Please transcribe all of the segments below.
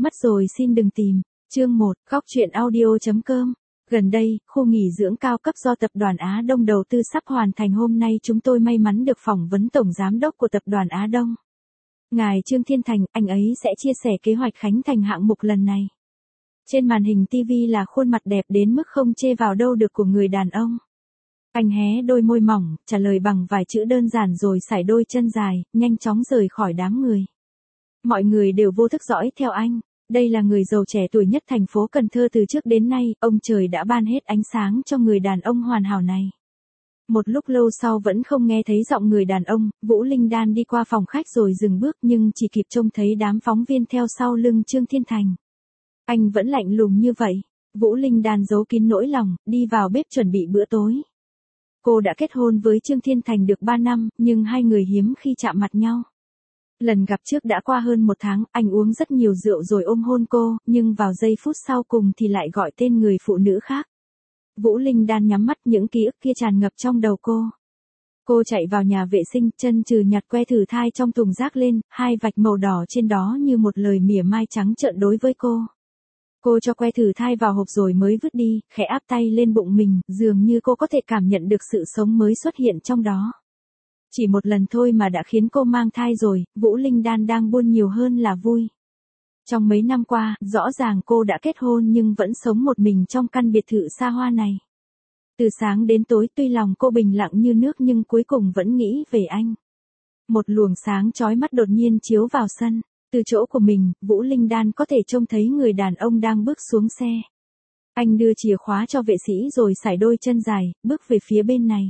Mất rồi xin đừng tìm. Chương 1, Góc truyện audio.com. Gần đây, khu nghỉ dưỡng cao cấp do Tập đoàn Á Đông đầu tư sắp hoàn thành. Hôm nay chúng tôi may mắn được phỏng vấn Tổng Giám đốc của Tập đoàn Á Đông. Ngài Trương Thiên Thành, anh ấy sẽ chia sẻ kế hoạch khánh thành hạng mục lần này. Trên màn hình TV là khuôn mặt đẹp đến mức không chê vào đâu được của người đàn ông. Anh hé đôi môi mỏng, trả lời bằng vài chữ đơn giản rồi sải đôi chân dài, nhanh chóng rời khỏi đám người. Mọi người đều vô thức dõi theo anh. Đây là người giàu trẻ tuổi nhất thành phố Cần Thơ từ trước đến nay, ông trời đã ban hết ánh sáng cho người đàn ông hoàn hảo này. Một lúc lâu sau vẫn không nghe thấy giọng người đàn ông, Vũ Linh Đan đi qua phòng khách rồi dừng bước nhưng chỉ kịp trông thấy đám phóng viên theo sau lưng Trương Thiên Thành. Anh vẫn lạnh lùng như vậy. Vũ Linh Đan giấu kín nỗi lòng, đi vào bếp chuẩn bị bữa tối. Cô đã kết hôn với Trương Thiên Thành được 3 năm, nhưng hai người hiếm khi chạm mặt nhau. Lần gặp trước đã qua hơn 1 tháng, anh uống rất nhiều rượu rồi ôm hôn cô, nhưng vào giây phút sau cùng thì lại gọi tên người phụ nữ khác. Vũ Linh Đan nhắm mắt, những ký ức kia tràn ngập trong đầu cô. Cô chạy vào nhà vệ sinh, chân trừ nhặt que thử thai trong thùng rác lên, 2 vạch màu đỏ trên đó như một lời mỉa mai trắng trợn đối với cô. Cô cho que thử thai vào hộp rồi mới vứt đi, khẽ áp tay lên bụng mình, dường như cô có thể cảm nhận được sự sống mới xuất hiện trong đó. Chỉ một lần thôi mà đã khiến cô mang thai rồi, Vũ Linh Đan đang buồn nhiều hơn là vui. Trong mấy năm qua, rõ ràng cô đã kết hôn nhưng vẫn sống một mình trong căn biệt thự xa hoa này. Từ sáng đến tối tuy lòng cô bình lặng như nước nhưng cuối cùng vẫn nghĩ về anh. Một luồng sáng chói mắt đột nhiên chiếu vào sân. Từ chỗ của mình, Vũ Linh Đan có thể trông thấy người đàn ông đang bước xuống xe. Anh đưa chìa khóa cho vệ sĩ rồi sải đôi chân dài, bước về phía bên này.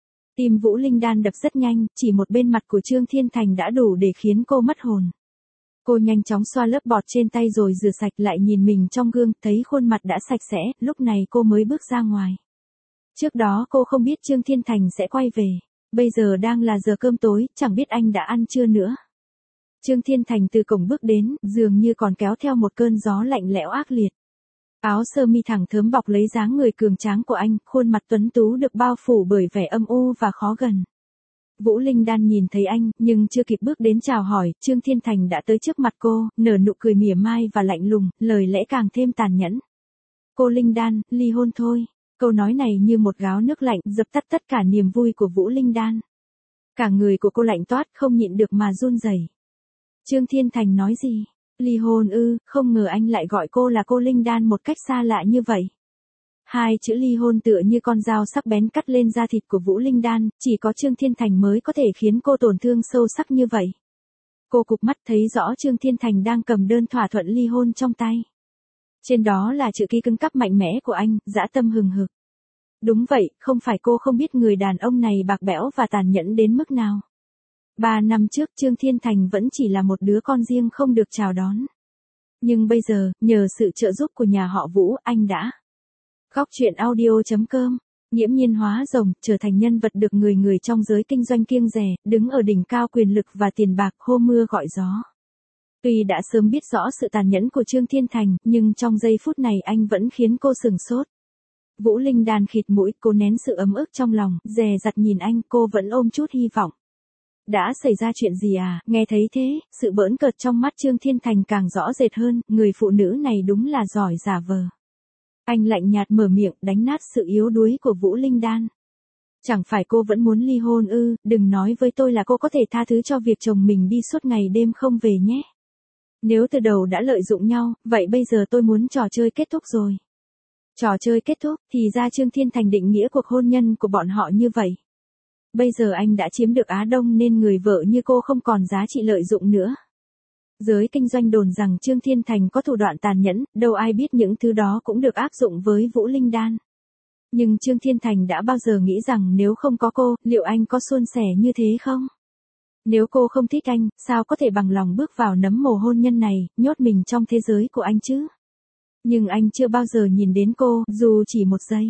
Tim Vũ Linh Đan đập rất nhanh, chỉ một bên mặt của Trương Thiên Thành đã đủ để khiến cô mất hồn. Cô nhanh chóng xoa lớp bọt trên tay rồi rửa sạch, lại nhìn mình trong gương, thấy khuôn mặt đã sạch sẽ, lúc này cô mới bước ra ngoài. Trước đó cô không biết Trương Thiên Thành sẽ quay về. Bây giờ đang là giờ cơm tối, chẳng biết anh đã ăn chưa nữa. Trương Thiên Thành từ cổng bước đến, dường như còn kéo theo một cơn gió lạnh lẽo ác liệt. Áo sơ mi thẳng thớm bọc lấy dáng người cường tráng của anh, khuôn mặt tuấn tú được bao phủ bởi vẻ âm u và khó gần. Vũ Linh Đan nhìn thấy anh, nhưng chưa kịp bước đến chào hỏi, Trương Thiên Thành đã tới trước mặt cô, nở nụ cười mỉa mai và lạnh lùng, lời lẽ càng thêm tàn nhẫn. Cô Linh Đan, ly hôn thôi. Câu nói này như một gáo nước lạnh, dập tắt tất cả niềm vui của Vũ Linh Đan. Cả người của cô lạnh toát, không nhịn được mà run rẩy. Trương Thiên Thành nói gì? Ly hôn ư? Không ngờ anh lại gọi cô là cô Linh Đan một cách xa lạ như vậy. 2 chữ ly hôn tựa như con dao sắc bén cắt lên da thịt của Vũ Linh Đan, chỉ có Trương Thiên Thành mới có thể khiến cô tổn thương sâu sắc như vậy. Cô cụp mắt thấy rõ Trương Thiên Thành đang cầm đơn thỏa thuận ly hôn trong tay. Trên đó là chữ ký cứng cáp mạnh mẽ của anh, dã tâm hừng hực. Đúng vậy, không phải cô không biết người đàn ông này bạc bẽo và tàn nhẫn đến mức nào. 3 năm trước Trương Thiên Thành vẫn chỉ là một đứa con riêng không được chào đón. Nhưng bây giờ, nhờ sự trợ giúp của nhà họ Vũ, anh đã. Góc truyện audio.com. Nghiễm nhiên hóa rồng, trở thành nhân vật được người người trong giới kinh doanh kiêng dè, đứng ở đỉnh cao quyền lực và tiền bạc, hô mưa gọi gió. Tuy đã sớm biết rõ sự tàn nhẫn của Trương Thiên Thành, nhưng trong giây phút này anh vẫn khiến cô sửng sốt. Vũ Linh Đan khịt mũi, cô nén sự ấm ức trong lòng, dè dặt nhìn anh, cô vẫn ôm chút hy vọng. Đã xảy ra chuyện gì à? Nghe thấy thế, sự bỡn cợt trong mắt Trương Thiên Thành càng rõ rệt hơn, người phụ nữ này đúng là giỏi giả vờ. Anh lạnh nhạt mở miệng, đánh nát sự yếu đuối của Vũ Linh Đan. Chẳng phải cô vẫn muốn ly hôn ư? Đừng nói với tôi là cô có thể tha thứ cho việc chồng mình đi suốt ngày đêm không về nhé. Nếu từ đầu đã lợi dụng nhau, vậy bây giờ tôi muốn trò chơi kết thúc rồi. Trò chơi kết thúc, thì ra Trương Thiên Thành định nghĩa cuộc hôn nhân của bọn họ như vậy. Bây giờ anh đã chiếm được Á Đông nên người vợ như cô không còn giá trị lợi dụng nữa. Giới kinh doanh đồn rằng Trương Thiên Thành có thủ đoạn tàn nhẫn, đâu ai biết những thứ đó cũng được áp dụng với Vũ Linh Đan. Nhưng Trương Thiên Thành đã bao giờ nghĩ rằng nếu không có cô, liệu anh có suôn sẻ như thế không? Nếu cô không thích anh, sao có thể bằng lòng bước vào nấm mồ hôn nhân này, nhốt mình trong thế giới của anh chứ? Nhưng anh chưa bao giờ nhìn đến cô, dù chỉ một giây.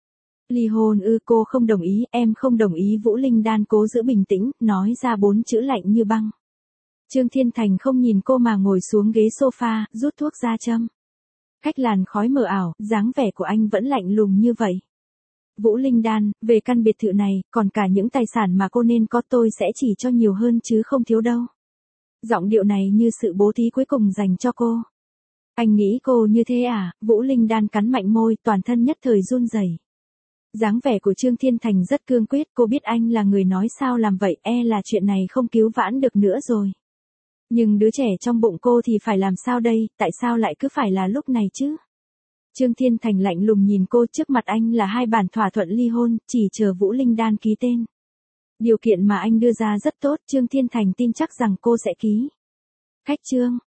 Ly hôn ư? Cô không đồng ý, em không đồng ý. Vũ Linh Đan cố giữ bình tĩnh, nói ra 4 chữ lạnh như băng. Trương Thiên Thành không nhìn cô mà ngồi xuống ghế sofa, rút thuốc ra châm. Cách làn khói mờ ảo, dáng vẻ của anh vẫn lạnh lùng như vậy. Vũ Linh Đan, về căn biệt thự này, còn cả những tài sản mà cô nên có tôi sẽ chỉ cho nhiều hơn chứ không thiếu đâu. Giọng điệu này như sự bố thí cuối cùng dành cho cô. Anh nghĩ cô như thế à? Vũ Linh Đan cắn mạnh môi, toàn thân nhất thời run rẩy. Dáng vẻ của Trương Thiên Thành rất cương quyết, cô biết anh là người nói sao làm vậy, là chuyện này không cứu vãn được nữa rồi. Nhưng đứa trẻ trong bụng cô thì phải làm sao đây, tại sao lại cứ phải là lúc này chứ? Trương Thiên Thành lạnh lùng nhìn cô, trước mặt anh là 2 bản thỏa thuận ly hôn, chỉ chờ Vũ Linh Đan ký tên. Điều kiện mà anh đưa ra rất tốt, Trương Thiên Thành tin chắc rằng cô sẽ ký. Khách Trương,